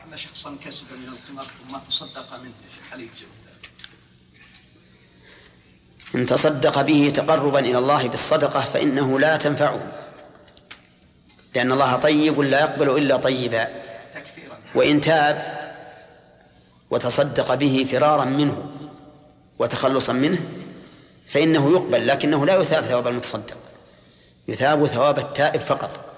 أن شخصا كسب من القمار ثم تصدق منه هل يجب؟ إن تصدق به تقربا إلى الله بالصدقة فإنه لا تنفعه، لأن الله طيب لا يقبل إلا طيبا. وإن تاب وتصدق به فرارا منه وتخلصا منه فإنه يقبل، لكنه لا يثاب ثواب المتصدق، يثاب ثواب التائب فقط.